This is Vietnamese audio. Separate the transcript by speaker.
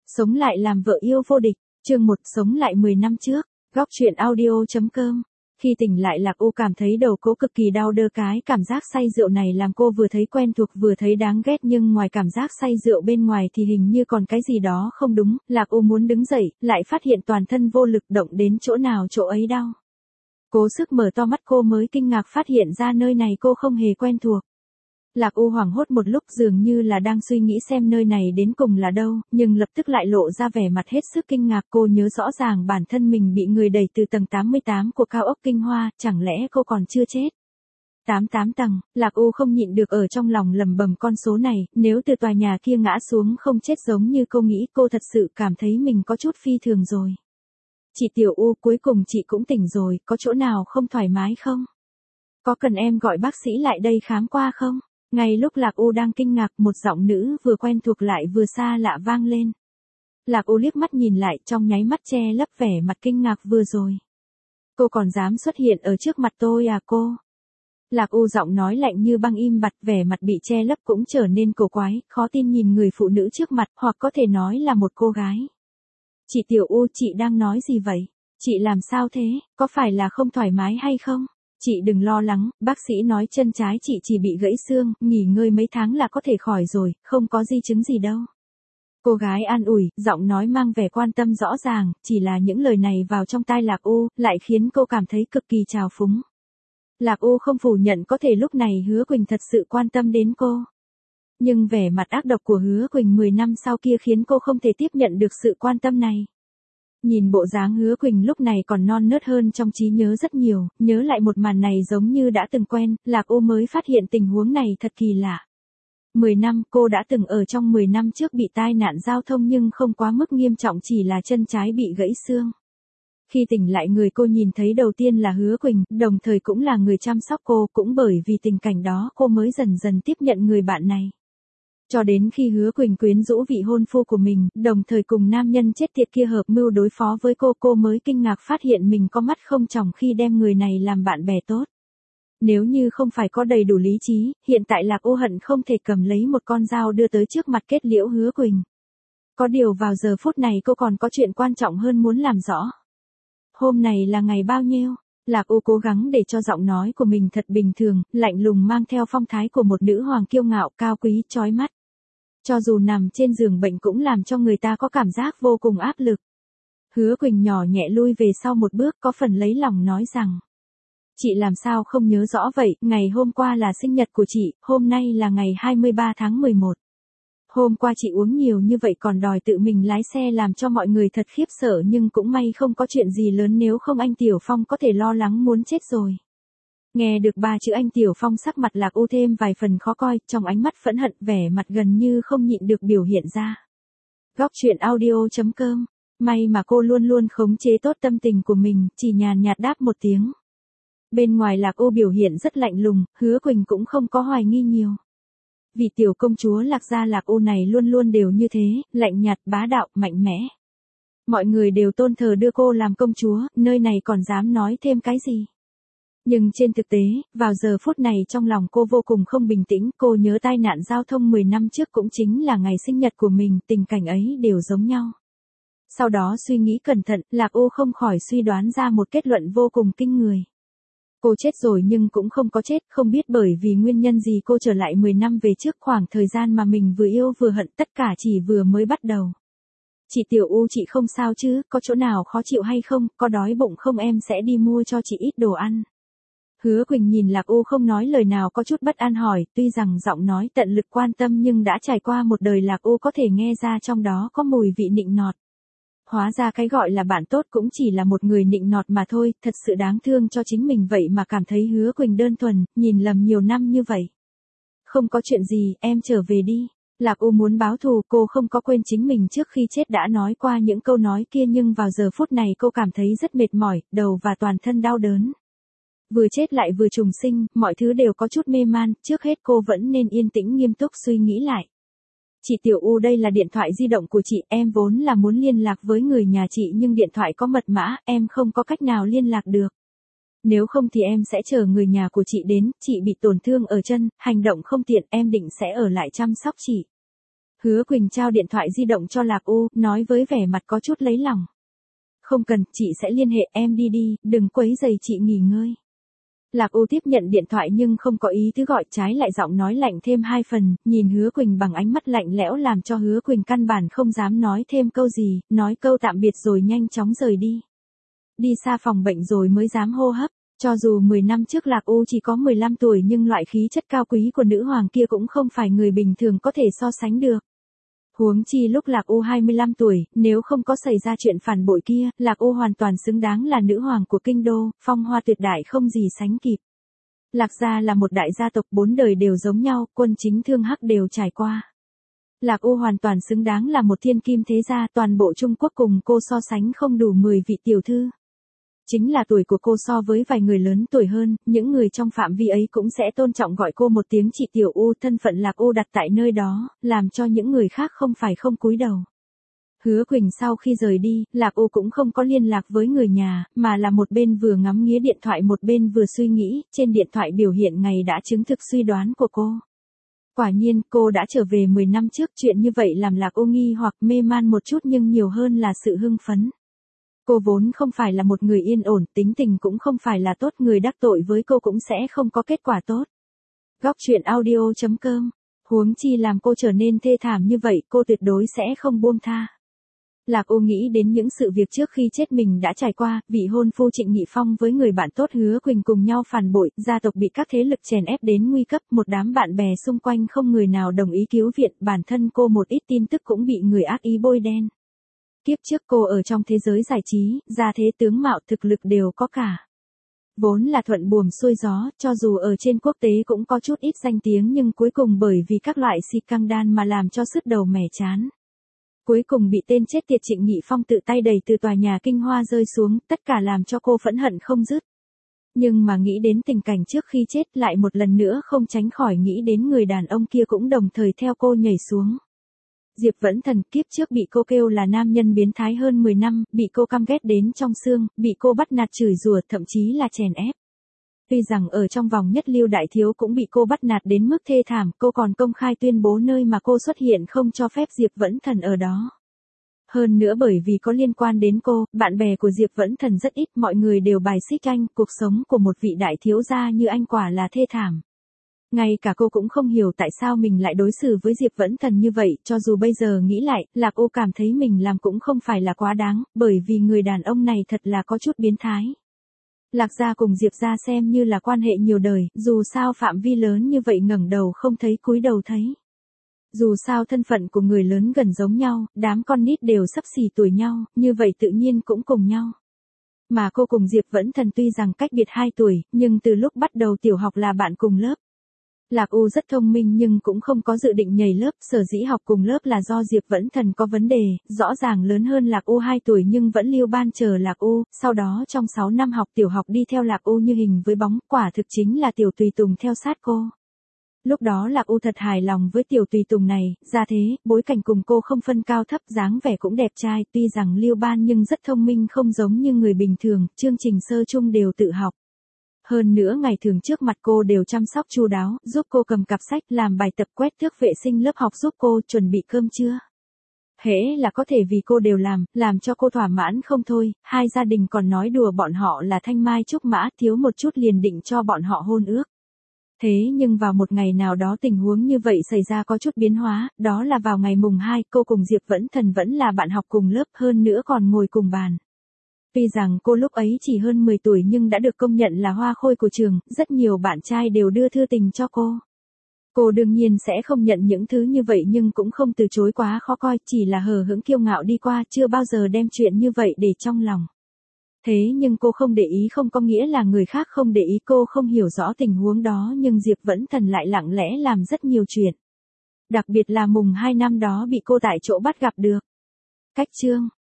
Speaker 1: Sống lại làm vợ yêu vô địch, chương 1 sống lại 10 năm trước, góc truyện audio.com. Khi tỉnh lại Lạc U cảm thấy đầu cô cực kỳ đau đơ, cái cảm giác say rượu này làm cô vừa thấy quen thuộc vừa thấy đáng ghét, nhưng ngoài cảm giác say rượu bên ngoài thì hình như còn cái gì đó không đúng. Lạc U muốn đứng dậy, lại phát hiện toàn thân vô lực, động đến chỗ nào chỗ ấy đau. Cố sức mở to mắt cô mới kinh ngạc phát hiện ra nơi này cô không hề quen thuộc. Lạc U hoảng hốt một lúc, dường như là đang suy nghĩ xem nơi này đến cùng là đâu, nhưng lập tức lại lộ ra vẻ mặt hết sức kinh ngạc. Cô nhớ rõ ràng bản thân mình bị người đẩy từ tầng 88 của cao ốc Kinh Hoa, chẳng lẽ cô còn chưa chết? 88 tầng, Lạc U không nhịn được ở trong lòng lẩm bẩm con số này, nếu từ tòa nhà kia ngã xuống không chết giống như cô nghĩ, cô thật sự cảm thấy mình có chút phi thường rồi. Chị Tiểu U, cuối cùng chị cũng tỉnh rồi, có chỗ nào không thoải mái không? Có cần em gọi bác sĩ lại đây khám qua không? Ngay lúc Lạc U đang kinh ngạc, một giọng nữ vừa quen thuộc lại vừa xa lạ vang lên. Lạc U liếc mắt nhìn lại, trong nháy mắt che lấp vẻ mặt kinh ngạc vừa rồi. Cô còn dám xuất hiện ở trước mặt tôi à cô? Lạc U giọng nói lạnh như băng im bặt, vẻ mặt bị che lấp cũng trở nên cổ quái, khó tin nhìn người phụ nữ trước mặt, hoặc có thể nói là một cô gái. Chị Tiểu U, chị đang nói gì vậy? Chị làm sao thế, có phải là không thoải mái hay không? Chị đừng lo lắng, bác sĩ nói chân trái chị chỉ bị gãy xương, nghỉ ngơi mấy tháng là có thể khỏi rồi, không có di chứng gì đâu. Cô gái an ủi, giọng nói mang vẻ quan tâm rõ ràng, chỉ là những lời này vào trong tai Lạc U, lại khiến cô cảm thấy cực kỳ trào phúng. Lạc U không phủ nhận có thể lúc này Hứa Quỳnh thật sự quan tâm đến cô. Nhưng vẻ mặt ác độc của Hứa Quỳnh 10 năm sau kia khiến cô không thể tiếp nhận được sự quan tâm này. Nhìn bộ dáng Hứa Quỳnh lúc này còn non nớt hơn trong trí nhớ rất nhiều, nhớ lại một màn này giống như đã từng quen, Lạc U mới phát hiện tình huống này thật kỳ lạ. 10 năm, cô đã từng ở trong 10 năm trước bị tai nạn giao thông nhưng không quá mức nghiêm trọng, chỉ là chân trái bị gãy xương. Khi tỉnh lại người cô nhìn thấy đầu tiên là Hứa Quỳnh, đồng thời cũng là người chăm sóc cô, cũng bởi vì tình cảnh đó cô mới dần dần tiếp nhận người bạn này. Cho đến khi Hứa Quỳnh quyến rũ vị hôn phu của mình, đồng thời cùng nam nhân chết tiệt kia hợp mưu đối phó với cô mới kinh ngạc phát hiện mình có mắt không tròng khi đem người này làm bạn bè tốt. Nếu như không phải có đầy đủ lý trí, hiện tại Lạc U hận không thể cầm lấy một con dao đưa tới trước mặt kết liễu Hứa Quỳnh. Có điều vào giờ phút này cô còn có chuyện quan trọng hơn muốn làm rõ. Hôm này là ngày bao nhiêu? Lạc U cố gắng để cho giọng nói của mình thật bình thường, lạnh lùng mang theo phong thái của một nữ hoàng kiêu ngạo, cao quý, chói mắt. Cho dù nằm trên giường bệnh cũng làm cho người ta có cảm giác vô cùng áp lực. Hứa Quỳnh nhỏ nhẹ lui về sau một bước, có phần lấy lòng nói rằng. Chị làm sao không nhớ rõ vậy, ngày hôm qua là sinh nhật của chị, hôm nay là ngày 23 tháng 11. Hôm qua chị uống nhiều như vậy còn đòi tự mình lái xe làm cho mọi người thật khiếp sợ, nhưng cũng may không có chuyện gì lớn, nếu không anh Tiểu Phong có thể lo lắng muốn chết rồi. Nghe được ba chữ anh Tiểu Phong, sắc mặt Lạc U thêm vài phần khó coi, trong ánh mắt phẫn hận, vẻ mặt gần như không nhịn được biểu hiện ra. Góc truyện audio.com. May mà cô luôn luôn khống chế tốt tâm tình của mình, chỉ nhàn nhạt đáp một tiếng. Bên ngoài Lạc U biểu hiện rất lạnh lùng, Hứa Quỳnh cũng không có hoài nghi nhiều. Vì tiểu công chúa Lạc gia Lạc U này luôn luôn đều như thế, lạnh nhạt, bá đạo, mạnh mẽ. Mọi người đều tôn thờ đưa cô làm công chúa, nơi này còn dám nói thêm cái gì. Nhưng trên thực tế, vào giờ phút này trong lòng cô vô cùng không bình tĩnh, cô nhớ tai nạn giao thông 10 năm trước cũng chính là ngày sinh nhật của mình, tình cảnh ấy đều giống nhau. Sau đó suy nghĩ cẩn thận, Lạc U không khỏi suy đoán ra một kết luận vô cùng kinh người. Cô chết rồi nhưng cũng không có chết, không biết bởi vì nguyên nhân gì cô trở lại 10 năm về trước, khoảng thời gian mà mình vừa yêu vừa hận, tất cả chỉ vừa mới bắt đầu. Chị Tiểu U, chị không sao chứ, có chỗ nào khó chịu hay không, có đói bụng không, em sẽ đi mua cho chị ít đồ ăn. Hứa Quỳnh nhìn Lạc U không nói lời nào, có chút bất an hỏi, tuy rằng giọng nói tận lực quan tâm nhưng đã trải qua một đời Lạc U có thể nghe ra trong đó có mùi vị nịnh nọt. Hóa ra cái gọi là bạn tốt cũng chỉ là một người nịnh nọt mà thôi, thật sự đáng thương cho chính mình vậy mà cảm thấy Hứa Quỳnh đơn thuần, nhìn lầm nhiều năm như vậy. Không có chuyện gì, em trở về đi. Lạc U muốn báo thù, cô không có quên chính mình trước khi chết đã nói qua những câu nói kia, nhưng vào giờ phút này cô cảm thấy rất mệt mỏi, đầu và toàn thân đau đớn. Vừa chết lại vừa trùng sinh, mọi thứ đều có chút mê man, trước hết cô vẫn nên yên tĩnh nghiêm túc suy nghĩ lại. Chị Tiểu U, đây là điện thoại di động của chị, em vốn là muốn liên lạc với người nhà chị nhưng điện thoại có mật mã, em không có cách nào liên lạc được. Nếu không thì em sẽ chờ người nhà của chị đến, chị bị tổn thương ở chân, hành động không tiện, em định sẽ ở lại chăm sóc chị. Hứa Quỳnh trao điện thoại di động cho Lạc U, nói với vẻ mặt có chút lấy lòng. Không cần, chị sẽ liên hệ, em đi đi, đừng quấy rầy chị nghỉ ngơi. Lạc U tiếp nhận điện thoại nhưng không có ý tứ gọi, trái lại giọng nói lạnh thêm 2 phần, nhìn Hứa Quỳnh bằng ánh mắt lạnh lẽo làm cho Hứa Quỳnh căn bản không dám nói thêm câu gì, nói câu tạm biệt rồi nhanh chóng rời đi. Đi xa phòng bệnh rồi mới dám hô hấp. Cho dù 10 năm trước Lạc U chỉ có 15 tuổi nhưng loại khí chất cao quý của nữ hoàng kia cũng không phải người bình thường có thể so sánh được. Huống chi lúc Lạc U 25 tuổi, nếu không có xảy ra chuyện phản bội kia, Lạc U hoàn toàn xứng đáng là nữ hoàng của kinh đô, phong hoa tuyệt đại không gì sánh kịp. Lạc gia là một đại gia tộc 4 đời đều giống nhau, quân chính thương hắc đều trải qua. Lạc U hoàn toàn xứng đáng là một thiên kim thế gia, toàn bộ Trung Quốc cùng cô so sánh không đủ 10 vị tiểu thư. Chính là tuổi của cô so với vài người lớn tuổi hơn, những người trong phạm vi ấy cũng sẽ tôn trọng gọi cô một tiếng chị Tiểu U, thân phận Lạc U đặt tại nơi đó, làm cho những người khác không phải không cúi đầu. Hứa Quỳnh sau khi rời đi, Lạc U cũng không có liên lạc với người nhà, mà là một bên vừa ngắm nghía điện thoại một bên vừa suy nghĩ, trên điện thoại biểu hiện ngày đã chứng thực suy đoán của cô. Quả nhiên, cô đã trở về 10 năm trước, chuyện như vậy làm Lạc U nghi hoặc mê man một chút nhưng nhiều hơn là sự hưng phấn. Cô vốn không phải là một người yên ổn, tính tình cũng không phải là tốt, người đắc tội với cô cũng sẽ không có kết quả tốt. Góc truyện audio.com. Huống chi làm cô trở nên thê thảm như vậy, cô tuyệt đối sẽ không buông tha. Lạc U nghĩ đến những sự việc trước khi chết mình đã trải qua, vị hôn phu Trịnh Nghị Phong với người bạn tốt Hứa Quỳnh cùng nhau phản bội, gia tộc bị các thế lực chèn ép đến nguy cấp, một đám bạn bè xung quanh không người nào đồng ý cứu viện, bản thân cô một ít tin tức cũng bị người ác ý bôi đen. Kiếp trước cô ở trong thế giới giải trí, gia thế tướng mạo thực lực đều có cả. Vốn là thuận buồm xuôi gió, cho dù ở trên quốc tế cũng có chút ít danh tiếng nhưng cuối cùng bởi vì các loại scandal mà làm cho sứt đầu mẻ chán. Cuối cùng bị tên chết tiệt Trịnh Nghị Phong tự tay đẩy từ tòa nhà Kinh Hoa rơi xuống, tất cả làm cho cô phẫn hận không dứt. Nhưng mà nghĩ đến tình cảnh trước khi chết lại một lần nữa không tránh khỏi nghĩ đến người đàn ông kia cũng đồng thời theo cô nhảy xuống. Diệp Vẫn Thần kiếp trước bị cô kêu là nam nhân biến thái hơn 10 năm, bị cô căm ghét đến trong xương, bị cô bắt nạt chửi rủa thậm chí là chèn ép. Tuy rằng ở trong vòng nhất lưu đại thiếu cũng bị cô bắt nạt đến mức thê thảm, cô còn công khai tuyên bố nơi mà cô xuất hiện không cho phép Diệp Vẫn Thần ở đó. Hơn nữa bởi vì có liên quan đến cô, bạn bè của Diệp Vẫn Thần rất ít, mọi người đều bài xích anh, cuộc sống của một vị đại thiếu gia như anh quả là thê thảm. Ngay cả cô cũng không hiểu tại sao mình lại đối xử với Diệp Vẫn Thần như vậy, cho dù bây giờ nghĩ lại, Lạc U cảm thấy mình làm cũng không phải là quá đáng, bởi vì người đàn ông này thật là có chút biến thái. Lạc gia cùng Diệp gia xem như là quan hệ nhiều đời, dù sao phạm vi lớn như vậy ngẩng đầu không thấy cúi đầu thấy. Dù sao thân phận của người lớn gần giống nhau, đám con nít đều xấp xỉ tuổi nhau, như vậy tự nhiên cũng cùng nhau. Mà cô cùng Diệp Vẫn Thần tuy rằng cách biệt 2 tuổi, nhưng từ lúc bắt đầu tiểu học là bạn cùng lớp. Lạc U rất thông minh nhưng cũng không có dự định nhảy lớp, sở dĩ học cùng lớp là do Diệp Vẫn Thần có vấn đề, rõ ràng lớn hơn Lạc U 2 tuổi nhưng vẫn lưu ban chờ Lạc U, sau đó trong 6 năm học tiểu học đi theo Lạc U như hình với bóng, quả thực chính là tiểu tùy tùng theo sát cô. Lúc đó Lạc U thật hài lòng với tiểu tùy tùng này, ra thế, bối cảnh cùng cô không phân cao thấp, dáng vẻ cũng đẹp trai, tuy rằng lưu ban nhưng rất thông minh không giống như người bình thường, chương trình sơ chung đều tự học. Hơn nữa ngày thường trước mặt cô đều chăm sóc chu đáo, giúp cô cầm cặp sách, làm bài tập, quét thước vệ sinh lớp học, giúp cô chuẩn bị cơm trưa. Hễ là có thể vì cô đều làm cho cô thỏa mãn không thôi, hai gia đình còn nói đùa bọn họ là thanh mai trúc mã, thiếu một chút liền định cho bọn họ hôn ước. Thế nhưng vào một ngày nào đó tình huống như vậy xảy ra có chút biến hóa, đó là vào ngày mùng 2, cô cùng Diệp Vẫn Thần vẫn là bạn học cùng lớp, hơn nữa còn ngồi cùng bàn. Tuy rằng cô lúc ấy chỉ hơn 10 tuổi nhưng đã được công nhận là hoa khôi của trường, rất nhiều bạn trai đều đưa thư tình cho cô. Cô đương nhiên sẽ không nhận những thứ như vậy nhưng cũng không từ chối quá khó coi, chỉ là hờ hững kiêu ngạo đi qua, chưa bao giờ đem chuyện như vậy để trong lòng. Thế nhưng cô không để ý không có nghĩa là người khác không để ý, cô không hiểu rõ tình huống đó nhưng Diệp Vẫn Thần lại lặng lẽ làm rất nhiều chuyện. Đặc biệt là mùng 2 năm đó bị cô tại chỗ bắt gặp được. Cách chương